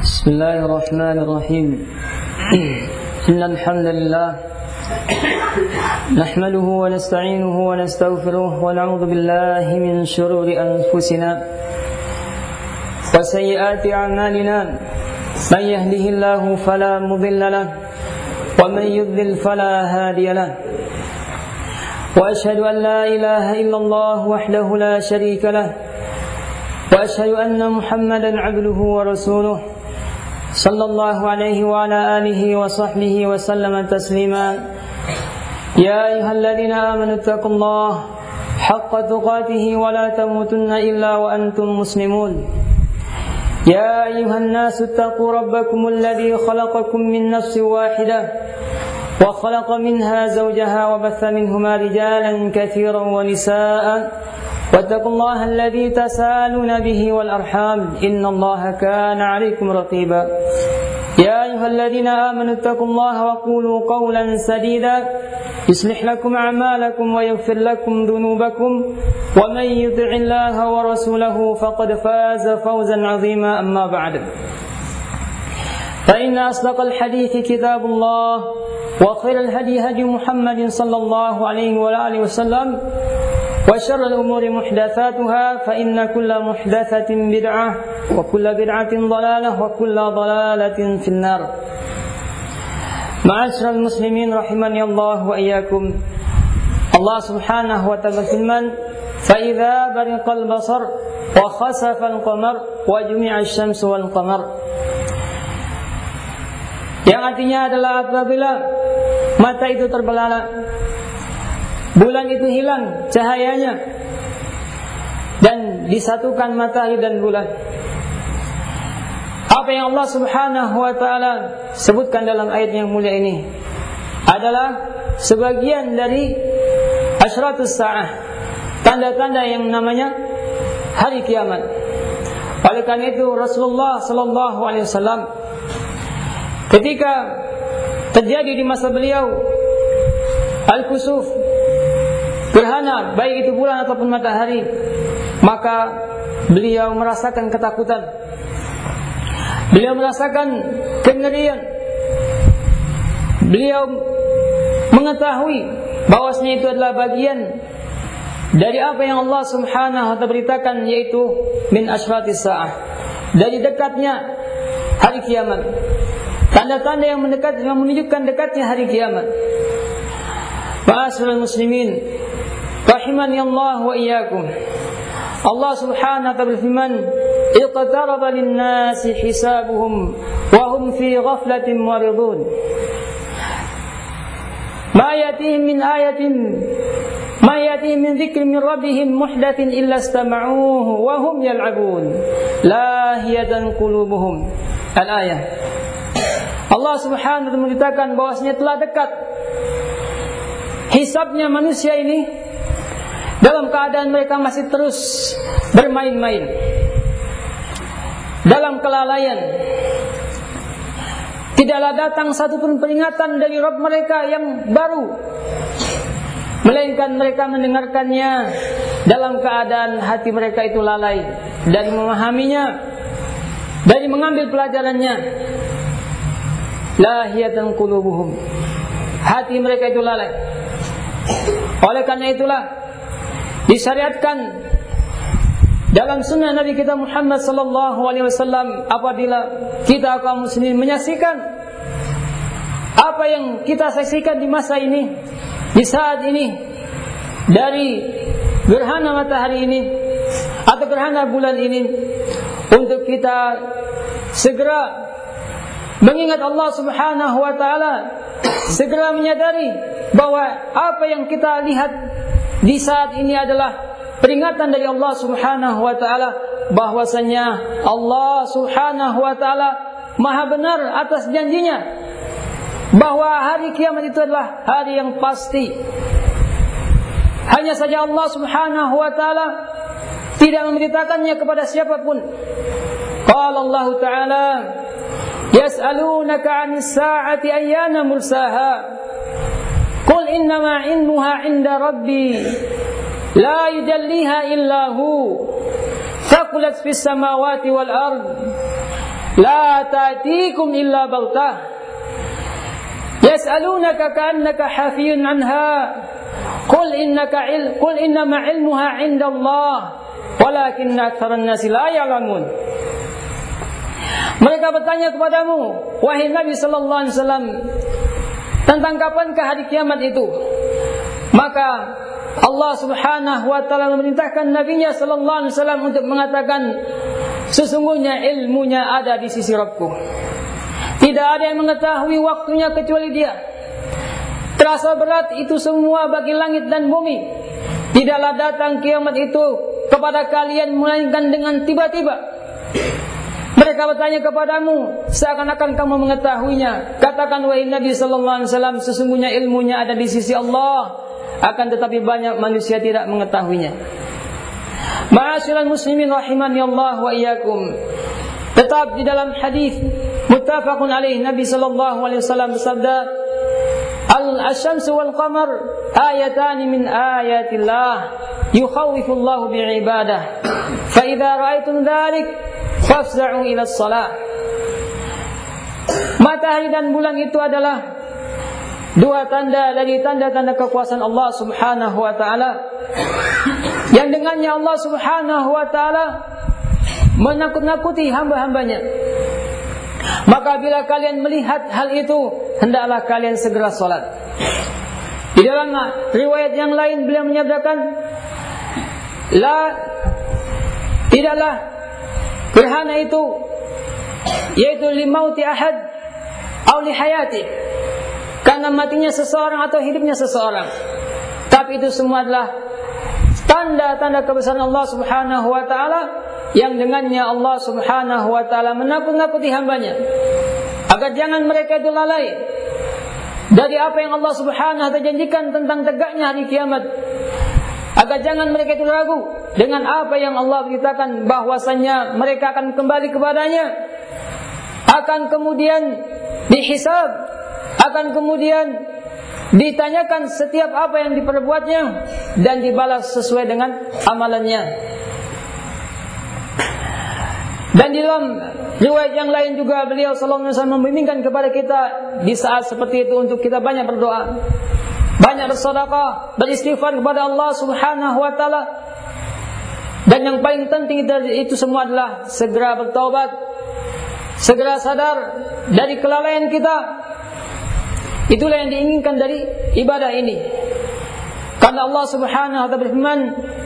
بسم الله الرحمن الرحيم إن الحمد لله نحمده ونستعينه ونستغفره ونعوذ بالله من شرور أنفسنا وسيئات أعمالنا من يهده الله فلا مضل له ومن يضلل فلا هادي له وأشهد أن لا إله إلا الله وحده لا شريك له وأشهد أن محمدا عبده ورسوله صلى الله عليه وعلى آله وصحبه وسلم تسليما يا أيها الذين آمنوا اتقوا الله حق تقاته ولا تموتن إلا وأنتم مسلمون يا أيها الناس اتقوا ربكم الذي خلقكم من نفس واحدة وخلق منها زوجها وبث منهما رجالا كثيرا ونساء واتقوا الله الذي تساءلون به والأرحام إن الله كان عليكم رقيبا يا أيها الذين آمنوا اتقوا الله وقولوا قولا سديدا يصلح لكم أعمالكم ويغفر لكم ذنوبكم ومن يطع الله ورسوله فقد فاز فوزا عظيما أما بعد فإن أصدق الحديث كتاب الله وخير الهدي هدي محمد صلى الله عليه وآله وسلم وشر الأمور محدثاتها فإن كل محدثة بدعة وكل بدعة ضلالة وكل ضلالة في النار. معاشر المسلمين رحمني الله وإياكم. Allah Subhanahu wa ta'ala firman, فَإِذَا بَرِقَ الْبَصَرُ وَخَسَفَ الْقَمَرُ وَجُمِعَ الشَّمْسُ وَالْقَمَرُ. Yang artinya adalah apabila mata itu terbelalak, bulan itu hilang cahayanya, dan disatukan matahari dan bulan. Apa yang Allah Subhanahu wa ta'ala sebutkan dalam ayat yang mulia ini adalah sebagian dari asyratus sa'ah, tanda-tanda yang namanya hari kiamat. Oleh karena itu Rasulullah sallallahu alaihi wasallam ketika terjadi di masa beliau al-kusuf, gerhana, baik itu bulan ataupun matahari, maka beliau merasakan ketakutan, beliau merasakan kengerian, beliau mengetahui bahwasanya itu adalah bagian dari apa yang Allah Subhanahu wa ta'ala beritakan, yaitu min asyratis sa'ah, dari dekatnya hari kiamat, tanda-tanda yang menunjukkan dekatnya hari kiamat. Ma'asyiral muslimin rahimani Allah wa iyyakum. Allah Subhanahu wa ta'ala berfirman, iqtaraba lin-nasi hisabuhum wa hum fi ghaflatin muridun. Ma yatihim min dzikrin min rabbihim muhdatsin illa istama'uhu wa hum yal'abun lahiyatan qulubuhum. Al-ayah. Allah Subhanahu wa ta'ala memberitakan bahwasanya telah dekat hisabnya manusia ini dalam keadaan mereka masih terus bermain-main dalam kelalaian. Tidaklah datang satupun peringatan dari Rabb mereka yang baru, melainkan mereka mendengarkannya dalam keadaan hati mereka itu lalai dari memahaminya, dari mengambil pelajarannya. Lahiyatan qulubuhum, hati mereka itu lalai. Oleh karena itulah disyariatkan dalam sunnah Nabi kita Muhammad sallallahu alaihi wasallam, apabila kita kaum muslimin menyaksikan apa yang kita saksikan di masa ini, di saat ini, dari gerhana matahari ini atau gerhana bulan ini, untuk kita segera mengingat Allah Subhanahu wa ta'ala, segera menyadari bahwa apa yang kita lihat di saat ini adalah peringatan dari Allah Subhanahu wa ta'ala, bahwasanya Allah Subhanahu wa ta'ala maha benar atas janjinya bahwa hari kiamat itu adalah hari yang pasti. Hanya saja Allah Subhanahu wa ta'ala tidak memberitakannya kepada siapapun. Qala Allah ta'ala, yas'alunaka 'anis sa'ati ayyana mursaha qul innama 'ilmuha 'inda rabbi la yujalliha illa hu thaqulat fis samawati wal ard la la ta'tikum illa baghtah yas'alunaka ka'annaka hafiyun 'anha qul innama 'ilmuha 'indallah walakinna aktsaran nasi la ya'lamun. Mereka bertanya kepadamu, wahai Nabi sallallahu alaihi wasallam, tentang kapankah hari kiamat itu? Maka Allah Subhanahu wa taala memerintahkan Nabi-Nya sallallahu alaihi wasallam untuk mengatakan, sesungguhnya ilmunya ada di sisi Rabbku. Tidak ada yang mengetahui waktunya kecuali Dia. Terasa berat itu semua bagi langit dan bumi. Tidaklah datang kiamat itu kepada kalian melainkan dengan tiba-tiba. Mereka bertanya kepadamu, seakan-akan kamu mengetahuinya. Katakan wahai Nabi sallallahu alaihi wasallam, sesungguhnya ilmunya ada di sisi Allah, akan tetapi banyak manusia tidak mengetahuinya. Ma'asyiral muslimin rahimani Allah wa iyyakum. Tetap di dalam hadis muttafaqun alaih, Nabi sallallahu alaihi wasallam bersabda, Al-syamsu wal qamar ayatan min ayatillah yukhawwifullahu bi'ibadah. Fa idza ra'aytum dzalik fafza'u ila shalah. Matahari dan bulan itu adalah dua tanda dari tanda-tanda kekuasaan Allah Subhanahu wa taala, yang dengannya Allah Subhanahu wa taala menakut-nakuti hamba-hambanya. Maka bila kalian melihat hal itu, hendaklah kalian segera salat. Di dalam riwayat yang lain beliau menyatakan, tidaklah gerhana itu, yaitu limauti ahad atau lihayati, karena matinya seseorang atau hidupnya seseorang. Tapi itu semua adalah tanda-tanda kebesaran Allah Subhanahu wa taala, yang dengannya Allah Subhanahu wa taala menakut-nakuti hambanya agar jangan mereka itu lalai dari apa yang Allah Subhanahu wa taala janjikan tentang tegaknya hari kiamat, agar jangan mereka itu ragu dengan apa yang Allah beritakan bahwasanya mereka akan kembali kepadanya, akan kemudian dihisab, akan kemudian ditanyakan setiap apa yang diperbuatnya dan dibalas sesuai dengan amalannya. Dan di dalam riwayat yang lain juga beliau sallallahu alaihi wasallam membimbingkan kepada kita di saat seperti itu untuk kita banyak berdoa, banyak bersedekah, beristighfar kepada Allah Subhanahu wa taala. Dan yang paling penting itu semua adalah segera bertaubat, segera sadar dari kelalaian kita. Itulah yang diinginkan dari ibadah ini. Karena Allah Subhanahu wa taala berfirman,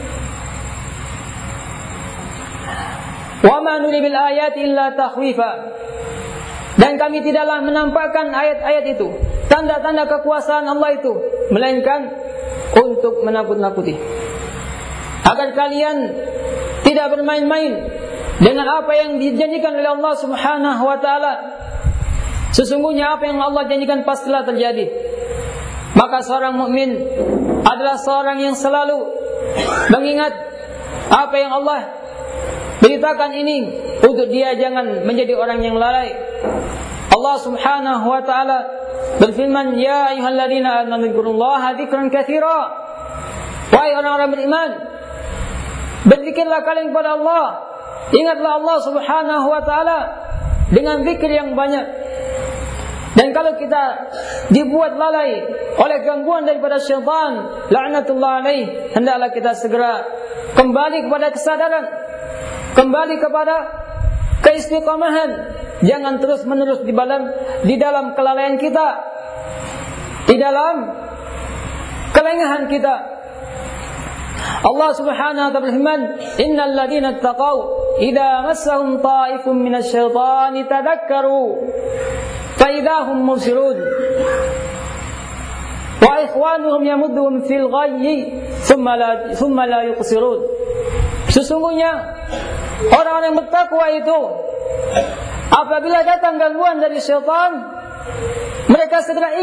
"Wa ma nuri bil ayati illa takhwifa." Dan kami tidaklah menampakkan ayat-ayat itu, tanda-tanda kekuasaan Allah itu, melainkan untuk menakut-nakuti, agar kalian tidak bermain-main dengan apa yang dijanjikan oleh Allah Subhanahu wa taala. Sesungguhnya apa yang Allah janjikan pastilah terjadi. Maka seorang mukmin adalah seorang yang selalu mengingat apa yang Allah beritakan ini, untuk dia jangan menjadi orang yang lalai. Allah Subhanahu wa taala berfirman, "Ya ayyuhalladzina amanu dzkurullaha dzikran katsira." Wahai orang-orang beriman, berzikirlah kalian kepada Allah. Ingatlah Allah Subhanahu wa taala dengan zikir yang banyak. Dan kalau kita dibuat lalai oleh gangguan daripada syaitan, laknatullah alaih, hendaklah kita segera kembali kepada kesadaran, kembali kepada keistiqomahan. Jangan terus-menerus di dalam kelalaian kita, di dalam kelengahan kita. Allah Subhanahu wa taala berfirman, "Innal ladzina taqaw idza massahum ta'ifun minasyaitani tadhakkaru fa idahum mubsirun wa ikhwanuhum yamudduhum fil ghayyi thumma la yuqsirun." Sesungguhnya orang-orang yang bertakwa itu, apabila datang gangguan dari syaitan, mereka segera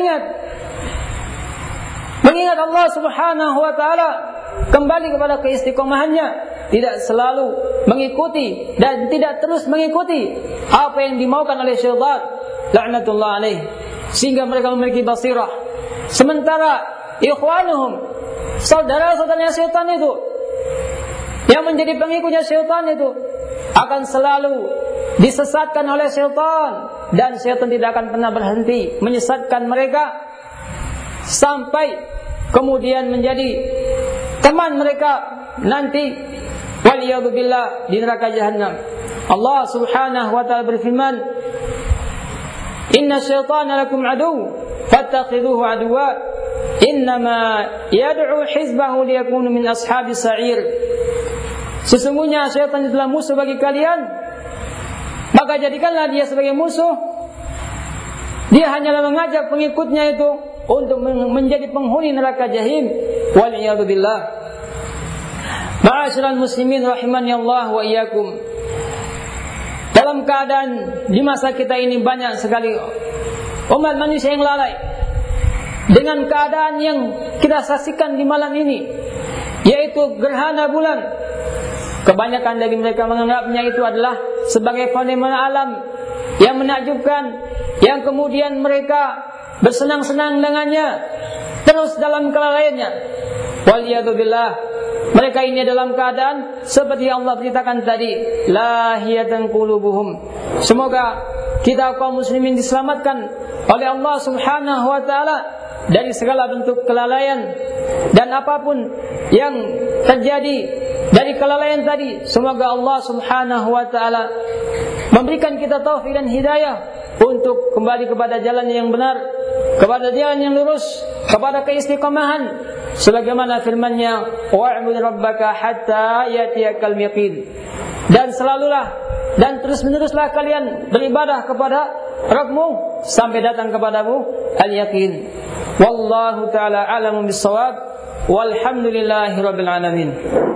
mengingat Allah Subhanahu wa taala, kembali kepada keistiqomahannya, tidak selalu mengikuti dan tidak terus mengikuti apa yang dimaukan oleh syaitan, laknatullah alaih, sehingga mereka memiliki basirah. Sementara ikhwanuhum, saudara-saudaranya syaitan itu, yang menjadi pengikutnya syaitan itu, akan selalu disesatkan oleh syaitan, dan syaitan tidak akan pernah berhenti menyesatkan mereka sampai kemudian menjadi teman mereka nanti waliyadzubillah di neraka jahanam. Allah Subhanahu wa taala berfirman, "Inna syaitana lakum adu, fattakhidhuhu aduwwa, innama yad'u hizbahu liyakunu min ashabis sa'ir." Sesungguhnya syaitan adalah musuh bagi kalian, maka jadikanlah dia sebagai musuh. Dia hanyalah mengajak pengikutnya itu untuk menjadi penghuni neraka jahim. Waliyadzubillah. Ma'asyiral muslimin rahimani Allah wa iyyakum. Dalam keadaan di masa kita ini banyak sekali umat manusia yang lalai dengan keadaan yang kita saksikan di malam ini, yaitu gerhana bulan. Kebanyakan dari mereka menganggapnya itu adalah sebagai fenomena alam yang menakjubkan, yang kemudian mereka bersenang-senang dengannya, terus dalam kelalaiannya. Waliyadzubillah, mereka ini dalam keadaan seperti yang Allah beritakan tadi, lahiyatan qulubuhum. Semoga kita kaum muslimin diselamatkan oleh Allah Subhanahu wa taala dari segala bentuk kelalaian, dan apapun yang terjadi dari kelalaian tadi, semoga Allah Subhanahu wa taala memberikan kita taufik dan hidayah untuk kembali kepada jalan yang benar, kepada jalan yang lurus, kepada keistiqomahan, sebagaimana firman-Nya, wa'bud rabbaka hatta yatiyakal yaqin. Dan selalulah dan terus-meneruslah kalian beribadah kepada Rabbmu sampai datang kepadamu al-yaqin. Wallahu taala a'lamu bis-shawab. Walhamdulillahirabbil alamin.